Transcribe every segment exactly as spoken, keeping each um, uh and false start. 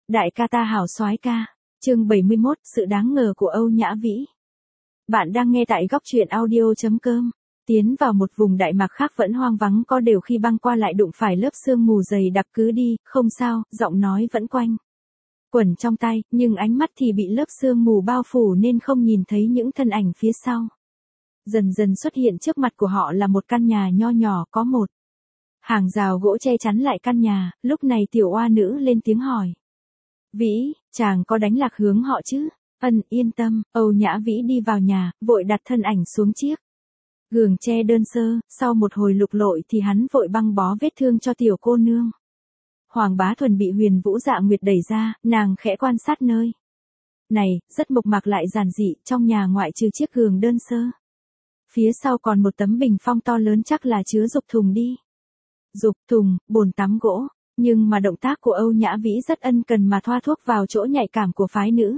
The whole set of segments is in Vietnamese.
Đại ca ta hảo soái ca. Chương bảy mươi mốt, sự đáng ngờ của Âu Nhã Vĩ. Bạn đang nghe tại góc truyện audio chấm com. Tiến vào một vùng Đại Mạc khác vẫn hoang vắng, có điều khi băng qua lại đụng phải lớp sương mù dày đặc. Cứ đi, không sao, giọng nói vẫn quanh quẩn trong tai, nhưng ánh mắt thì bị lớp sương mù bao phủ nên không nhìn thấy những thân ảnh phía sau. Dần dần xuất hiện trước mặt của họ là một căn nhà nho nhỏ, có một hàng rào gỗ che chắn lại căn nhà. Lúc này tiểu oa nữ lên tiếng hỏi. Vĩ, chàng có đánh lạc hướng họ chứ? Ân, yên tâm. Âu Nhã Vĩ đi vào nhà, vội đặt thân ảnh xuống chiếc giường tre đơn sơ. Sau một hồi lục lội thì hắn vội băng bó vết thương cho tiểu cô nương. Hoàng Bá Thuần bị Huyền Vũ Dạ Nguyệt đẩy ra, nàng khẽ quan sát nơi này, rất mộc mạc lại giản dị. Trong nhà ngoại trừ chiếc giường đơn sơ, phía sau còn một tấm bình phong to lớn, chắc là chứa dục thùng đi. Dục thùng, bồn tắm gỗ. Nhưng mà động tác của Âu Nhã Vĩ rất ân cần mà thoa thuốc vào chỗ nhạy cảm của phái nữ,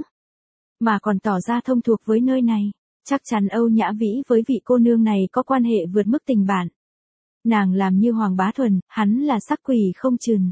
mà còn tỏ ra thông thuộc với nơi này. Chắc chắn Âu Nhã Vĩ với vị cô nương này có quan hệ vượt mức tình bạn. Nàng làm như Hoàng Bá Thuần, hắn là sắc quỷ không chừng.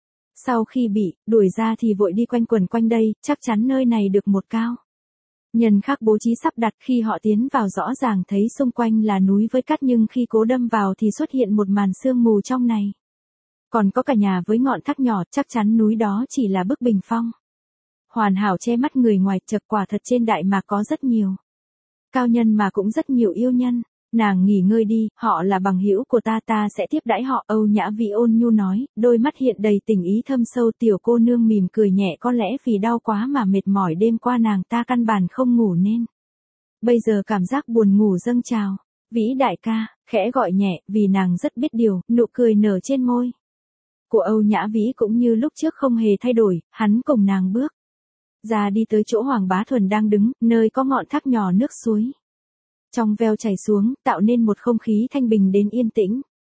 Sau khi bị đuổi ra thì vội đi quanh quẩn quanh đây, chắc chắn nơi này được một cao nhân khác bố trí sắp đặt. Khi họ tiến vào rõ ràng thấy xung quanh là núi với cát, nhưng khi cố đâm vào thì xuất hiện một màn sương mù trong này. Còn có cả nhà với ngọn thác nhỏ, chắc chắn núi đó chỉ là bức bình phong hoàn hảo che mắt người ngoài. Chật, quả thật trên Đại Mạc có rất nhiều cao nhân mà cũng rất nhiều yêu nhân. Nàng nghỉ ngơi đi, họ là bằng hữu của ta, ta sẽ tiếp đãi họ. Âu Nhã Vĩ ôn nhu nói, đôi mắt hiện đầy tình ý thâm sâu. Tiểu cô nương mỉm cười nhẹ, có lẽ vì đau quá mà mệt mỏi đêm qua nàng ta căn bản không ngủ nên bây giờ cảm giác buồn ngủ dâng trào. Vĩ đại ca, khẽ gọi nhẹ, vì nàng rất biết điều. Nụ cười nở trên môi của Âu Nhã Vĩ cũng như lúc trước không hề thay đổi. Hắn cùng nàng bước ra đi tới chỗ Hoàng Bá Thuần đang đứng, nơi có ngọn thác nhỏ nước suối trong veo chảy xuống, tạo nên một không khí thanh bình đến yên tĩnh.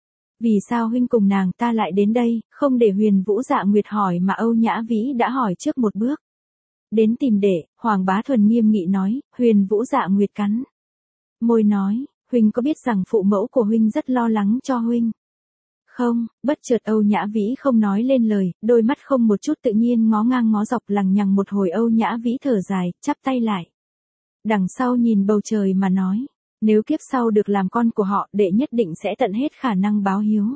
Vì sao huynh cùng nàng ta lại đến đây? Không để Huyền Vũ Dạ Nguyệt hỏi mà Âu Nhã Vĩ đã hỏi trước một bước. Đến tìm đệ. Hoàng Bá Thuần nghiêm nghị nói. Huyền Vũ Dạ Nguyệt cắn môi nói, huynh có biết rằng phụ mẫu của huynh rất lo lắng cho huynh không? Bất chợt Âu Nhã Vĩ không nói lên lời, đôi mắt không một chút tự nhiên ngó ngang ngó dọc. Lằng nhằng một hồi Âu Nhã Vĩ thở dài, chắp tay lại đằng sau nhìn bầu trời mà nói, nếu kiếp sau được làm con của họ, đệ nhất định sẽ tận hết khả năng báo hiếu.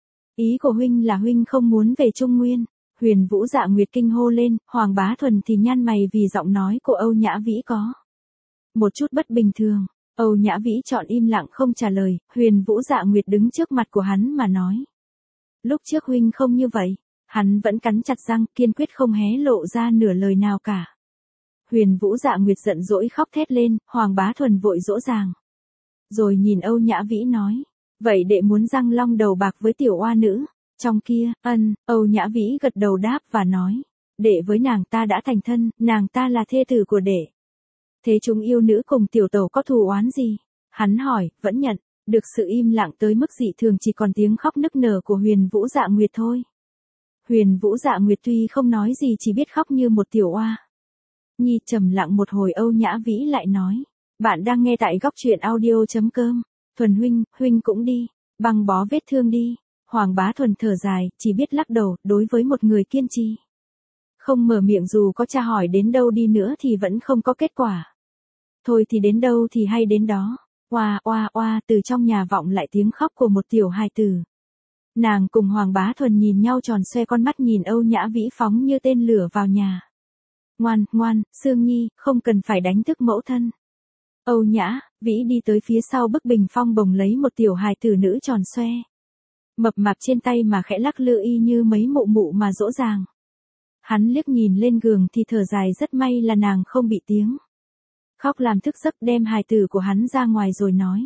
Ý của huynh là huynh không muốn về Trung Nguyên? Huyền Vũ Dạ Nguyệt kinh hô lên. Hoàng Bá Thuần thì nhăn mày vì giọng nói của Âu Nhã Vĩ có một chút bất bình thường. Âu Nhã Vĩ chọn im lặng không trả lời. Huyền Vũ Dạ Nguyệt đứng trước mặt của hắn mà nói, lúc trước huynh không như vậy. Hắn vẫn cắn chặt răng, kiên quyết không hé lộ ra nửa lời nào cả. Huyền Vũ Dạ Nguyệt giận dỗi khóc thét lên. Hoàng Bá Thuần vội dỗ dàng, rồi nhìn Âu Nhã Vĩ nói, vậy đệ muốn răng long đầu bạc với tiểu oa nữ trong kia? Ân. Âu Nhã Vĩ gật đầu đáp và nói, đệ với nàng ta đã thành thân, nàng ta là thê tử của đệ. Thế chúng yêu nữ cùng tiểu tẩu có thù oán gì? Hắn hỏi. Vẫn nhận được sự im lặng tới mức dị thường, chỉ còn tiếng khóc nức nở của Huyền Vũ Dạ Nguyệt thôi. Huyền Vũ Dạ Nguyệt tuy không nói gì, chỉ biết khóc như một tiểu oa nhi. Trầm lặng một hồi Âu Nhã Vĩ lại nói, bạn đang nghe tại góc truyện audio chấm com. Thuần huynh, huynh cũng đi băng bó vết thương đi. Hoàng Bá Thuần thở dài, chỉ biết lắc đầu. Đối với một người kiên trì không mở miệng, dù có tra hỏi đến đâu đi nữa thì vẫn không có kết quả. Thôi thì đến đâu thì hay đến đó. Oa oa oa, từ trong nhà vọng lại tiếng khóc của một tiểu hài tử. Nàng cùng Hoàng Bá Thuần nhìn nhau tròn xoe con mắt, nhìn Âu Nhã Vĩ phóng như tên lửa vào nhà. Ngoan, ngoan, Sương Nhi, không cần phải đánh thức mẫu thân. Âu Nhã Vĩ đi tới phía sau bức bình phong, bồng lấy một tiểu hài tử nữ tròn xoe mập mạp trên tay mà khẽ lắc lư y như mấy mụ mụ mà dỗ dàng. Hắn liếc nhìn lên giường thì thở dài, rất may là nàng không bị tiếng khóc làm thức giấc. Đem hài tử của hắn ra ngoài rồi nói,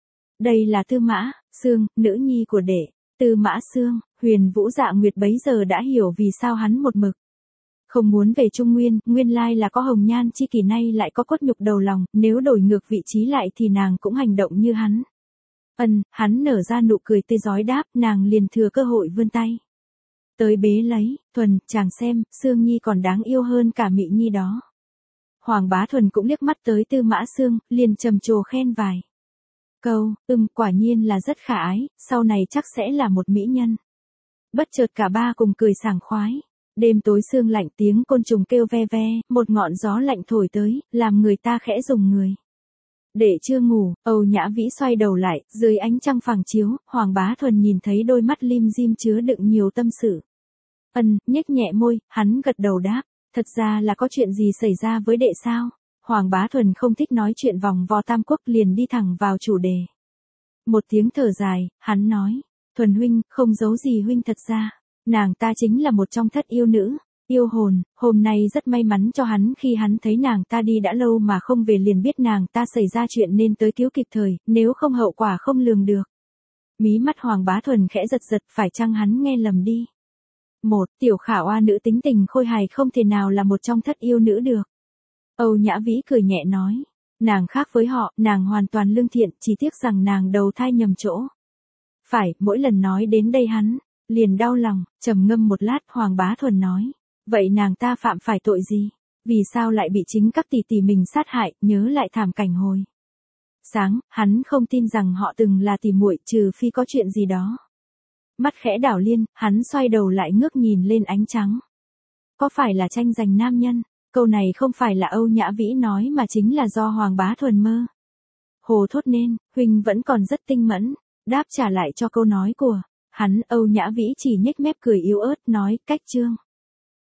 đây là Tư Mã Sương, nữ nhi của đệ. Tư Mã Sương. Huyền Vũ Dạ Nguyệt bấy giờ đã hiểu vì sao hắn một mực không muốn về Trung Nguyên. Nguyên lai là có hồng nhan chi kỷ, nay lại có cốt nhục đầu lòng. Nếu đổi ngược vị trí lại thì nàng cũng hành động như hắn. Ân. Hắn nở ra nụ cười tươi rói đáp. Nàng liền thừa cơ hội vươn tay tới bế lấy. Thuần, chàng xem, Sương Nhi còn đáng yêu hơn cả Mị Nhi đó. Hoàng Bá Thuần cũng liếc mắt tới Tư Mã Sương, liền trầm trồ khen vài câu. Ừm, quả nhiên là rất khả ái, sau này chắc sẽ là một mỹ nhân. Bất chợt cả ba cùng cười sảng khoái. Đêm tối sương lạnh tiếng côn trùng kêu ve ve, một ngọn gió lạnh thổi tới, làm người ta khẽ rùng người. Để chưa ngủ, Âu Nhã Vĩ xoay đầu lại, dưới ánh trăng phẳng chiếu, Hoàng Bá Thuần nhìn thấy đôi mắt lim dim chứa đựng nhiều tâm sự. Ân, nhếch nhẹ môi, hắn gật đầu đáp, thật ra là có chuyện gì xảy ra với đệ sao? Hoàng Bá Thuần không thích nói chuyện vòng vo tam quốc, liền đi thẳng vào chủ đề. Một tiếng thở dài, hắn nói, Thuần huynh, không giấu gì huynh, thật ra, nàng ta chính là một trong thất yêu nữ, yêu hồn, hôm nay rất may mắn cho hắn khi hắn thấy nàng ta đi đã lâu mà không về, liền biết nàng ta xảy ra chuyện nên tới cứu kịp thời, nếu không hậu quả không lường được. Mí mắt Hoàng Bá Thuần khẽ giật giật, phải chăng hắn nghe lầm đi? Một, tiểu khả oa nữ tính tình khôi hài không thể nào là một trong thất yêu nữ được. Âu Nhã Vĩ cười nhẹ nói, nàng khác với họ, nàng hoàn toàn lương thiện, chỉ tiếc rằng nàng đầu thai nhầm chỗ. Phải, mỗi lần nói đến đây hắn liền đau lòng, trầm ngâm một lát, Hoàng Bá Thuần nói, vậy nàng ta phạm phải tội gì? Vì sao lại bị chính các tỷ tỷ mình sát hại? Nhớ lại thảm cảnh hồi sáng, hắn không tin rằng họ từng là tỷ muội, trừ phi có chuyện gì đó. Mắt khẽ đảo liên, hắn xoay đầu lại ngước nhìn lên ánh trắng. Có phải là tranh giành nam nhân? Câu này không phải là Âu Nhã Vĩ nói mà chính là do Hoàng Bá Thuần mơ hồ thốt nên. Huynh vẫn còn rất tinh mẫn. Đáp trả lại cho câu nói của hắn, Âu Nhã Vĩ chỉ nhếch mép cười yếu ớt nói, cách chương.